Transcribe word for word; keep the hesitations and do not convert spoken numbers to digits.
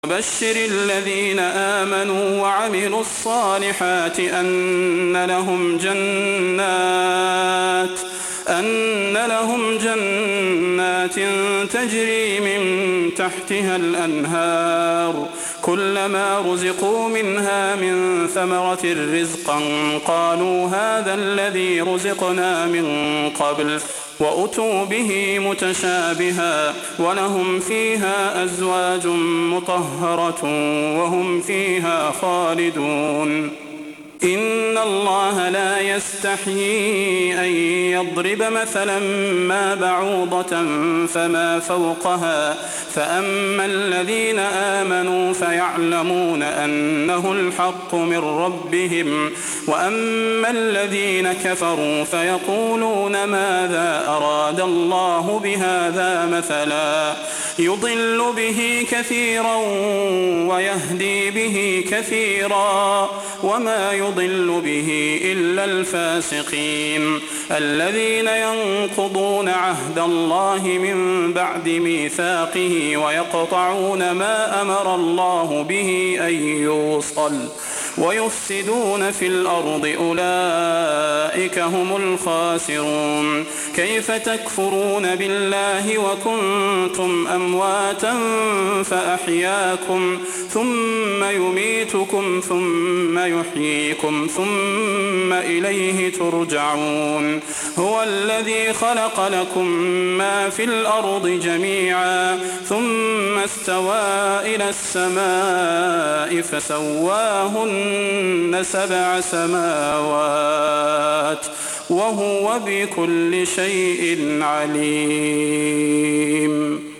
وبشر الذين آمنوا وعملوا الصالحات أن لهم جنات أن لهم جنات تجري من تحتها الأنهار كلما رزقوا منها من ثمرة رزقا قالوا هذا الذي رزقنا من قبل وأتوا به متشابها ولهم فيها أزواج مطهرة وهم فيها خالدون إن الله لا يستحيي أن يضرب مثلا ما بعوضة فما فوقها فأما الذين آمنوا فيعلمون أنه الحق من ربهم وأما الذين كفروا فيقولون ماذا أراد الله بهذا مثلا يضل به كثيرا ويهدي به كثيرا وما يضل به إلا الفاسقين الذين ينقضون عهد الله من بعد ميثاقه ويقطعون ما أمر الله به أن يوصل ويفسدون في الأرض أولئك هم الخاسرون كيف تكفرون بالله وكنتم أمواتا فأحياكم ثم يميتكم ثم يحييكم ثم إليه ترجعون هو الذي خلق لكم ما في الأرض جميعا ثم استوى إلى السماء فسواهن سبع سماوات وهو بكل شيء عليم.